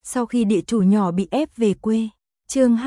Sau khi địa chủ nhỏ bị ép về quê. Chương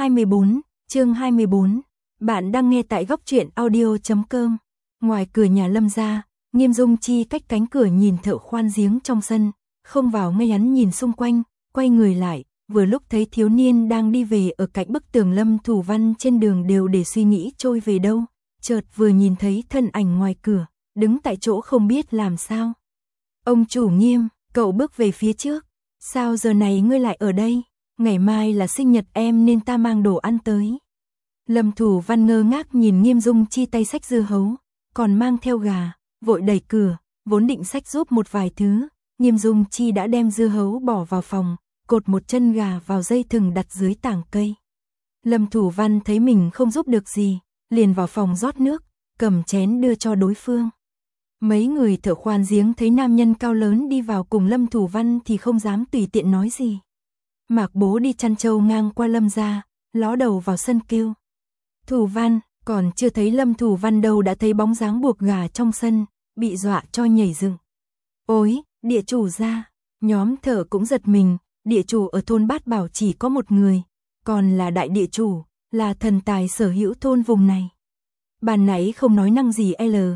24. Bạn đang nghe tại góc truyện audio.com. Ngoài cửa nhà Lâm gia, Nghiêm Dung Chi cách cánh cửa nhìn thợ khoan giếng trong sân, không vào ngay hắn nhìn xung quanh, quay người lại, vừa lúc thấy thiếu niên đang đi về ở cạnh bức tường. Lâm Thủ Văn trên đường đều để suy nghĩ trôi về đâu, chợt vừa nhìn thấy thân ảnh ngoài cửa, đứng tại chỗ không biết làm sao. Ông chủ Nghiêm, cậu bước về phía trước. Sao giờ này ngươi lại ở đây? Ngày mai là sinh nhật em nên ta mang đồ ăn tới. Lâm Thủ Văn ngơ ngác nhìn Nghiêm Dung Chi tay xách dưa hấu, còn mang theo gà, vội đẩy cửa, vốn định xách giúp một vài thứ. Nghiêm Dung Chi đã đem dưa hấu bỏ vào phòng, cột một chân gà vào dây thừng đặt dưới tảng cây. Lâm Thủ Văn thấy mình không giúp được gì, liền vào phòng rót nước, cầm chén đưa cho đối phương. Mấy người thợ khoan giếng thấy nam nhân cao lớn đi vào cùng Lâm Thủ Văn thì không dám tùy tiện nói gì. Mạc Bố đi chăn trâu ngang qua Lâm gia, ló đầu vào sân kêu. Thủ Văn, còn chưa thấy Lâm Thủ Văn đâu đã thấy bóng dáng buộc gà trong sân, bị dọa cho nhảy dựng. Ôi, địa chủ gia, nhóm thợ cũng giật mình, địa chủ ở thôn Bát Bảo chỉ có một người, còn là đại địa chủ, là thần tài sở hữu thôn vùng này. Ban nãy không nói năng gì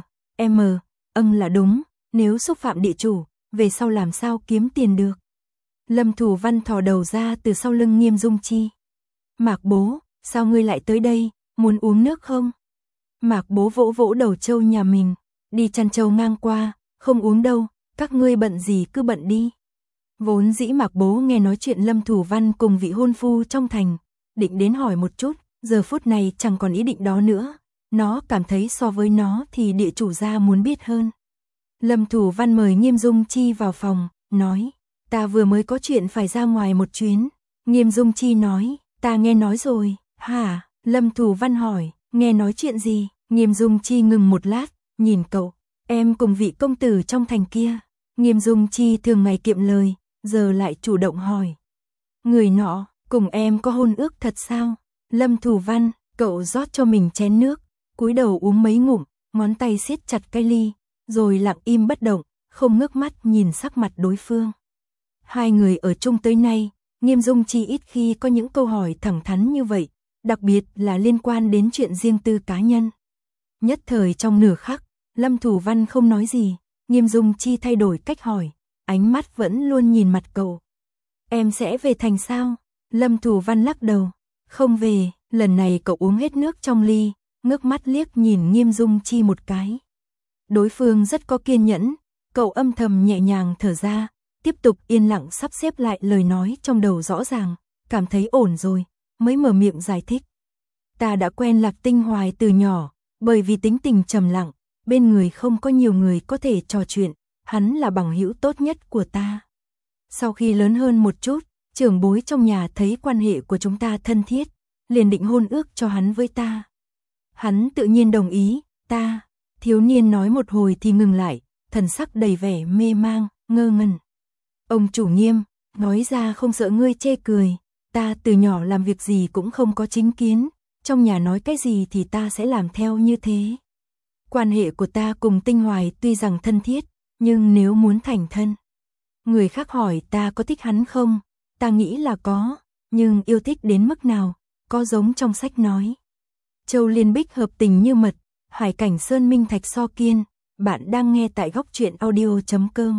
là đúng, nếu xúc phạm địa chủ, về sau làm sao kiếm tiền được. Lâm Thủ Văn thò đầu ra từ sau lưng Nghiêm Dung Chi. Mạc Bố, sao ngươi lại tới đây, muốn uống nước không? Mạc Bố vỗ vỗ đầu trâu nhà mình, đi chăn trâu ngang qua, không uống đâu, các ngươi bận gì cứ bận đi. Vốn dĩ Mạc Bố nghe nói chuyện Lâm Thủ Văn cùng vị hôn phu trong thành, định đến hỏi một chút, giờ phút này chẳng còn ý định đó nữa. Nó cảm thấy so với nó thì địa chủ gia muốn biết hơn. Lâm Thủ Văn mời Nghiêm Dung Chi vào phòng, nói, ta vừa mới có chuyện phải ra ngoài một chuyến. Nghiêm Dung Chi nói, ta nghe nói rồi. Hả? Lâm Thủ Văn hỏi, nghe nói chuyện gì? Nghiêm Dung Chi ngừng một lát, nhìn cậu, em cùng vị công tử trong thành kia. Nghiêm Dung Chi thường ngày kiệm lời, giờ lại chủ động hỏi. Người nọ, cùng em có hôn ước thật sao? Lâm Thủ Văn, cậu rót cho mình chén nước, cúi đầu uống mấy ngụm, ngón tay siết chặt cái ly, rồi lặng im bất động, không ngước mắt nhìn sắc mặt đối phương. Hai người ở chung tới nay, Nghiêm Dung Chi ít khi có những câu hỏi thẳng thắn như vậy, đặc biệt là liên quan đến chuyện riêng tư cá nhân. Nhất thời trong nửa khắc, Lâm Thủ Văn không nói gì, Nghiêm Dung Chi thay đổi cách hỏi, ánh mắt vẫn luôn nhìn mặt cậu. Em sẽ về thành sao? Lâm Thủ Văn lắc đầu, không về. Lần này cậu uống hết nước trong ly, ngước mắt liếc nhìn Nghiêm Dung Chi một cái. Đối phương rất có kiên nhẫn, cậu âm thầm nhẹ nhàng thở ra, tiếp tục yên lặng sắp xếp lại lời nói trong đầu rõ ràng, cảm thấy ổn rồi, mới mở miệng giải thích. Ta đã quen Lạc Tinh Hoài từ nhỏ, bởi vì tính tình trầm lặng, bên người không có nhiều người có thể trò chuyện, hắn là bằng hữu tốt nhất của ta. Sau khi lớn hơn một chút, trưởng bối trong nhà thấy quan hệ của chúng ta thân thiết, liền định hôn ước cho hắn với ta. Hắn tự nhiên đồng ý, ta. Thiếu niên nói một hồi thì ngừng lại, thần sắc đầy vẻ mê mang, ngơ ngẩn. Ông chủ Nghiêm, nói ra không sợ ngươi chê cười, ta từ nhỏ làm việc gì cũng không có chính kiến, trong nhà nói cái gì thì ta sẽ làm theo như thế. Quan hệ của ta cùng Tinh Hoài tuy rằng thân thiết, nhưng nếu muốn thành thân. Người khác hỏi ta có thích hắn không, ta nghĩ là có, nhưng yêu thích đến mức nào, có giống trong sách nói. Châu Liên Bích hợp tình như mật, hải cảnh sơn minh thạch so kiên. Bạn đang nghe tại góc truyện audio.com.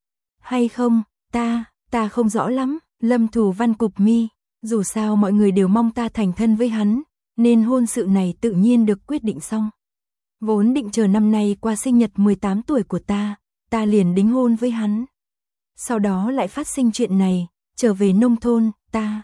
Hay không, ta không rõ lắm. Lâm Thủ Văn cụp mi, dù sao mọi người đều mong ta thành thân với hắn, nên hôn sự này tự nhiên được quyết định xong. Vốn định chờ năm nay qua sinh nhật 18 tuổi của ta liền đính hôn với hắn. Sau đó lại phát sinh chuyện này, trở về nông thôn,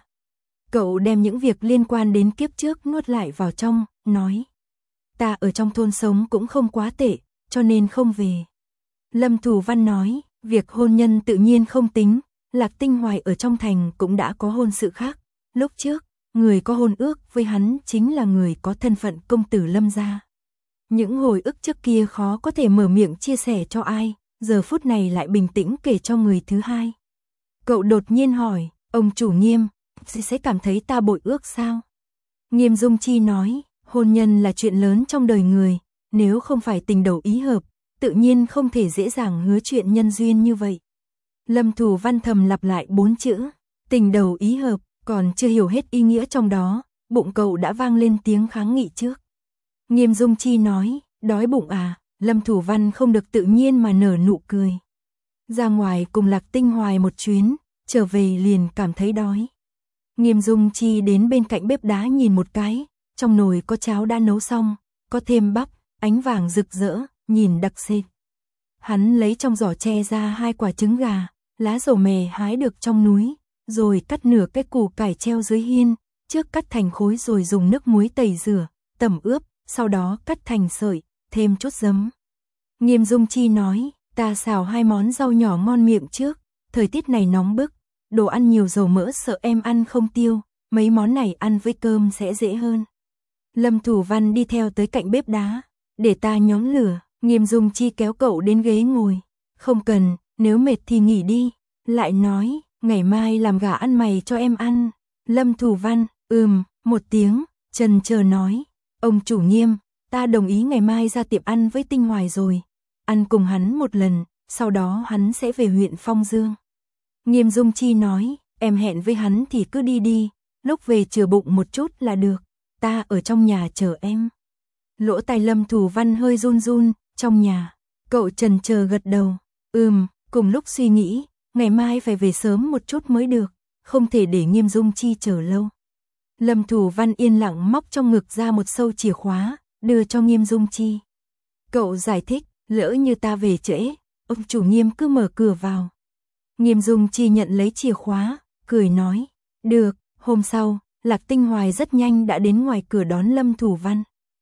Cậu đem những việc liên quan đến kiếp trước nuốt lại vào trong, nói. Ta ở trong thôn sống cũng không quá tệ, cho nên không về. Lâm Thủ Văn nói, việc hôn nhân tự nhiên không tính, Lạc Tinh Hoài ở trong thành cũng đã có hôn sự khác. Lúc trước, người có hôn ước với hắn chính là người có thân phận công tử Lâm gia. Những hồi ức trước kia khó có thể mở miệng chia sẻ cho ai, giờ phút này lại bình tĩnh kể cho người thứ hai. Cậu đột nhiên hỏi, ông chủ Nghiêm, sẽ cảm thấy ta bội ước sao? Nghiêm Dung Chi nói, hôn nhân là chuyện lớn trong đời người, nếu không phải tình đầu ý hợp, tự nhiên không thể dễ dàng hứa chuyện nhân duyên như vậy. Lâm Thủ Văn thầm lặp lại 4 chữ, Tình đầu ý hợp, còn chưa hiểu hết ý nghĩa trong đó, bụng cậu đã vang lên tiếng kháng nghị trước. Nghiêm Dung Chi nói, đói bụng à? Lâm Thủ Văn không được tự nhiên mà nở nụ cười. Ra ngoài cùng Lạc Tinh Hoài một chuyến, trở về liền cảm thấy đói. Nghiêm Dung Chi đến bên cạnh bếp đá nhìn một cái, trong nồi có cháo đã nấu xong, có thêm bắp, ánh vàng rực rỡ, nhìn đặc sệt. Hắn lấy trong giỏ tre ra 2 quả trứng gà, lá dầu mè hái được trong núi, rồi cắt nửa cái củ cải treo dưới hiên, trước cắt thành khối rồi dùng nước muối tẩy rửa, tẩm ướp, sau đó cắt thành sợi, thêm chút giấm. Nghiêm Dung Chi nói, ta xào 2 món rau nhỏ ngon miệng trước, thời tiết này nóng bức, đồ ăn nhiều dầu mỡ sợ em ăn không tiêu, mấy món này ăn với cơm sẽ dễ hơn. Lâm Thủ Văn đi theo tới cạnh bếp đá, để ta nhóm lửa. Nghiêm Dung Chi kéo cậu đến ghế ngồi. Không cần, nếu mệt thì nghỉ đi. Lại nói, ngày mai làm gà ăn mày cho em ăn. Lâm Thủ Văn, một tiếng, chần chờ nói. Ông chủ Nghiêm, ta đồng ý ngày mai ra tiệm ăn với Tinh Hoài rồi. Ăn cùng hắn một lần, sau đó hắn sẽ về huyện Phong Dương. Nghiêm Dung Chi nói, em hẹn với hắn thì cứ đi đi, lúc về chừa bụng một chút là được. Ta ở trong nhà chờ em. Lỗ tai Lâm Thủ Văn hơi run run, trong nhà. Cậu chần chờ gật đầu. Cùng lúc suy nghĩ, ngày mai phải về sớm một chút mới được, không thể để Nghiêm Dung Chi chờ lâu. Lâm Thủ Văn yên lặng móc trong ngực ra một sâu chìa khóa, đưa cho Nghiêm Dung Chi. Cậu giải thích, lỡ như ta về trễ, ông chủ Nghiêm cứ mở cửa vào. Nghiêm Dung Chi nhận lấy chìa khóa, cười nói, được. Hôm sau, Lạc Tinh Hoài rất nhanh đã đến ngoài cửa đón Lâm Thủ Văn.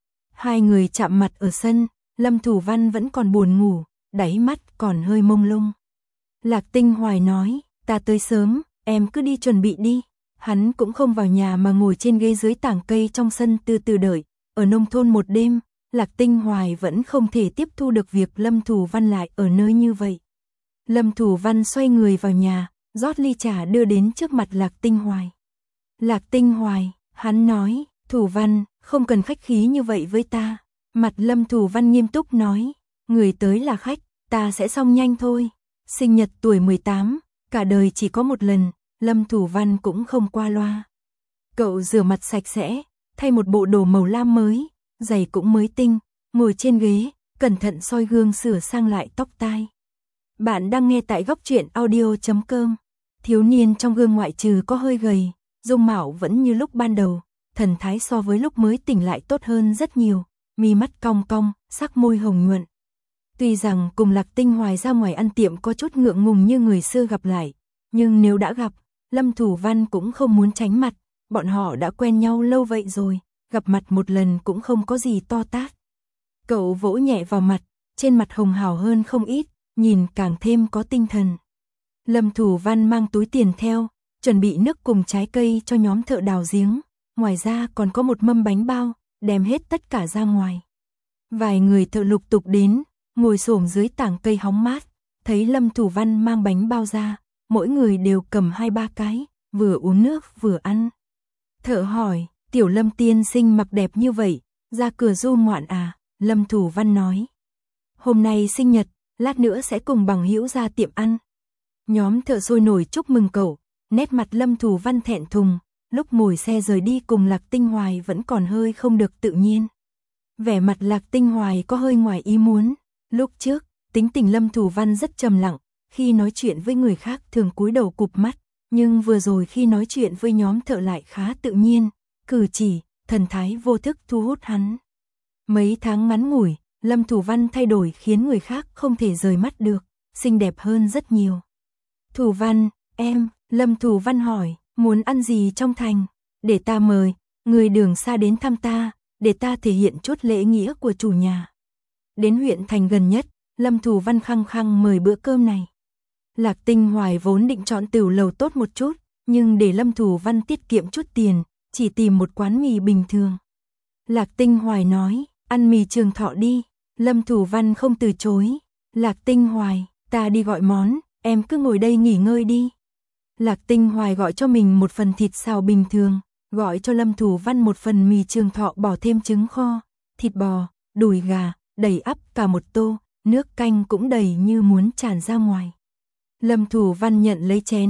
2 người chạm mặt ở sân, Lâm Thủ Văn vẫn còn buồn ngủ, đáy mắt còn hơi mông lung. Lạc Tinh Hoài nói, ta tới sớm, em cứ đi chuẩn bị đi. Hắn cũng không vào nhà mà ngồi trên ghế dưới tảng cây trong sân từ từ đợi. Ở nông thôn một đêm, Lạc Tinh Hoài vẫn không thể tiếp thu được việc Lâm Thủ Văn lại ở nơi như vậy. Lâm Thủ Văn xoay người vào nhà, rót ly trà đưa đến trước mặt Lạc Tinh Hoài. Lạc Tinh Hoài, hắn nói, Thủ Văn, không cần khách khí như vậy với ta. Mặt Lâm Thủ Văn nghiêm túc nói, người tới là khách, ta sẽ xong nhanh thôi. Sinh nhật tuổi 18, cả đời chỉ có một lần, Lâm Thủ Văn cũng không qua loa. Cậu rửa mặt sạch sẽ, thay một bộ đồ màu lam mới, giày cũng mới tinh, ngồi trên ghế, cẩn thận soi gương sửa sang lại tóc tai. Bạn đang nghe tại góc truyện audio.com. Thiếu niên trong gương ngoại trừ có hơi gầy, dung mạo vẫn như lúc ban đầu, thần thái so với lúc mới tỉnh lại tốt hơn rất nhiều, mi mắt cong cong, sắc môi hồng nhuận. Tuy rằng cùng Lạc Tinh Hoài ra ngoài ăn tiệm có chút ngượng ngùng như người xưa gặp lại, nhưng nếu đã gặp, Lâm Thủ Văn cũng không muốn tránh mặt, bọn họ đã quen nhau lâu vậy rồi, gặp mặt một lần cũng không có gì to tát. Cậu vỗ nhẹ vào mặt, trên mặt hồng hào hơn không ít, nhìn càng thêm có tinh thần. Lâm Thủ Văn mang túi tiền theo, chuẩn bị nước cùng trái cây cho nhóm thợ đào giếng, ngoài ra còn có một mâm bánh bao, đem hết tất cả ra ngoài. Vài người thợ lục tục đến, ngồi xổm dưới tảng cây hóng mát, thấy Lâm Thủ Văn mang bánh bao ra, mỗi người đều cầm 2-3 cái, vừa uống nước vừa ăn. Thợ hỏi, tiểu Lâm tiên sinh mặc đẹp như vậy, ra cửa du ngoạn à? Lâm Thủ Văn nói, hôm nay sinh nhật, lát nữa sẽ cùng bằng hữu ra tiệm ăn. Nhóm thợ sôi nổi chúc mừng cậu, nét mặt Lâm Thủ Văn thẹn thùng, lúc ngồi xe rời đi cùng Lạc Tinh Hoài vẫn còn hơi không được tự nhiên. Vẻ mặt Lạc Tinh Hoài có hơi ngoài ý muốn, lúc trước, tính tình Lâm Thủ Văn rất trầm lặng, khi nói chuyện với người khác thường cúi đầu cụp mắt, nhưng vừa rồi khi nói chuyện với nhóm thợ lại khá tự nhiên, cử chỉ, thần thái vô thức thu hút hắn. Mấy tháng ngắn ngủi, Lâm Thủ Văn thay đổi khiến người khác không thể rời mắt được, xinh đẹp hơn rất nhiều. Thủ Văn, em, Lâm Thủ Văn hỏi, muốn ăn gì trong thành? Để ta mời, người đường xa đến thăm ta, để ta thể hiện chút lễ nghĩa của chủ nhà. Đến huyện thành gần nhất, Lâm Thủ Văn khăng khăng mời bữa cơm này. Lạc Tinh Hoài vốn định chọn tửu lầu tốt một chút, nhưng để Lâm Thủ Văn tiết kiệm chút tiền, chỉ tìm một quán mì bình thường. Lạc Tinh Hoài nói, ăn mì Trường Thọ đi. Lâm Thủ Văn không từ chối. Lạc Tinh Hoài, ta đi gọi món, em cứ ngồi đây nghỉ ngơi đi. Lạc Tinh Hoài gọi cho mình một phần thịt xào bình thường, gọi cho Lâm Thủ Văn một phần mì Trường Thọ bỏ thêm trứng kho, thịt bò, đùi gà, đầy ắp cả một tô, nước canh cũng đầy như muốn tràn ra ngoài. Lâm Thủ Văn nhận lấy chén,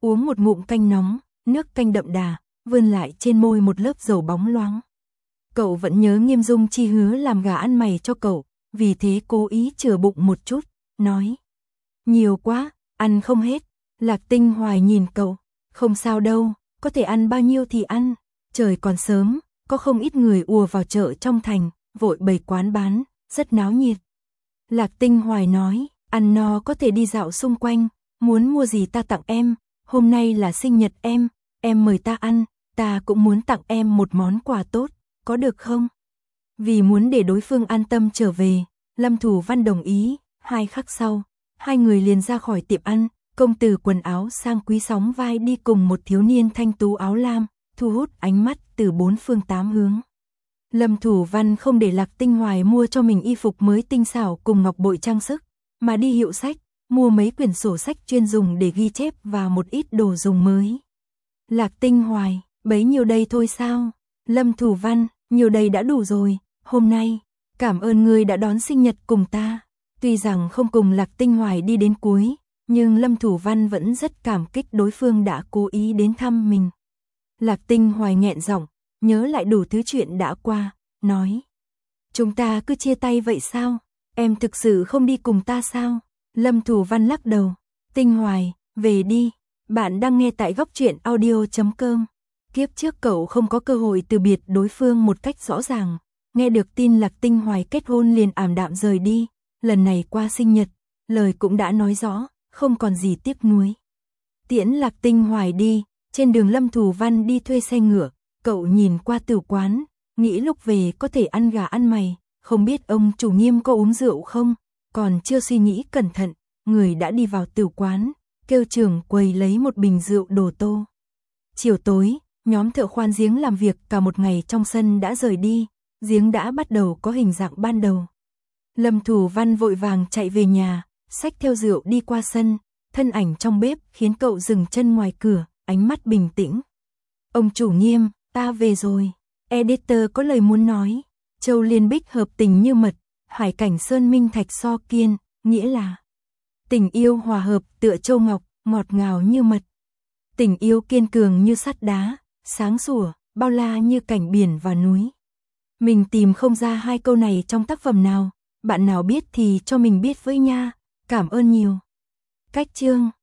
uống một ngụm canh nóng, nước canh đậm đà, vươn lại trên môi một lớp dầu bóng loáng. Cậu vẫn nhớ Nghiêm Dung Chi hứa làm gà ăn mày cho cậu, vì thế cố ý chừa bụng một chút, nói. Nhiều quá, ăn không hết. Lạc Tinh Hoài nhìn cậu, không sao đâu, có thể ăn bao nhiêu thì ăn, trời còn sớm, có không ít người ùa vào chợ trong thành, vội bày quán bán, rất náo nhiệt. Lạc Tinh Hoài nói, ăn no có thể đi dạo xung quanh, muốn mua gì ta tặng em, hôm nay là sinh nhật em mời ta ăn, ta cũng muốn tặng em một món quà tốt, có được không? Vì muốn để đối phương an tâm trở về, Lâm Thủ Văn đồng ý, 2 khắc sau, hai người liền ra khỏi tiệm ăn, công tử quần áo sang quý sóng vai đi cùng một thiếu niên thanh tú áo lam, thu hút ánh mắt từ 4 phương 8 hướng. Lâm Thủ Văn không để Lạc Tinh Hoài mua cho mình y phục mới tinh xảo cùng ngọc bội trang sức, mà đi hiệu sách, mua mấy quyển sổ sách chuyên dùng để ghi chép và một ít đồ dùng mới. Lạc Tinh Hoài, bấy nhiêu đây thôi sao? Lâm Thủ Văn, nhiều đây đã đủ rồi, hôm nay, cảm ơn ngươi đã đón sinh nhật cùng ta. Tuy rằng không cùng Lạc Tinh Hoài đi đến cuối, nhưng Lâm Thủ Văn vẫn rất cảm kích đối phương đã cố ý đến thăm mình. Lạc Tinh Hoài nghẹn giọng, nhớ lại đủ thứ chuyện đã qua, nói. Chúng ta cứ chia tay vậy sao? Em thực sự không đi cùng ta sao? Lâm Thủ Văn lắc đầu. Tinh Hoài, về đi. Bạn đang nghe tại góc truyện audio.com. Kiếp trước cậu không có cơ hội từ biệt đối phương một cách rõ ràng. Nghe được tin Lạc Tinh Hoài kết hôn liền ảm đạm rời đi. Lần này qua sinh nhật, lời cũng đã nói rõ, không còn gì tiếc nuối. Tiễn Lạc Tinh Hoài đi, trên đường Lâm Thủ Văn đi thuê xe ngựa, cậu nhìn qua tử quán, nghĩ lúc về có thể ăn gà ăn mày, không biết ông chủ Nghiêm có uống rượu không, còn chưa suy nghĩ cẩn thận, người đã đi vào tử quán, kêu trưởng quầy lấy một bình rượu đồ tô. Chiều tối, nhóm thợ khoan giếng làm việc cả một ngày trong sân đã rời đi, giếng đã bắt đầu có hình dạng ban đầu. Lâm Thủ Văn vội vàng chạy về nhà, xách theo rượu đi qua sân, thân ảnh trong bếp khiến cậu dừng chân ngoài cửa, ánh mắt bình tĩnh. Ông chủ Nghiêm, ta về rồi. Editor có lời muốn nói. Châu Liên Bích hợp tình như mật, hải cảnh sơn minh thạch so kiên, nghĩa là tình yêu hòa hợp tựa châu ngọc, ngọt ngào như mật. Tình yêu kiên cường như sắt đá, sáng sủa, bao la như cảnh biển và núi. Mình tìm không ra 2 câu này trong tác phẩm nào, bạn nào biết thì cho mình biết với nha. Cảm ơn nhiều. Cách chương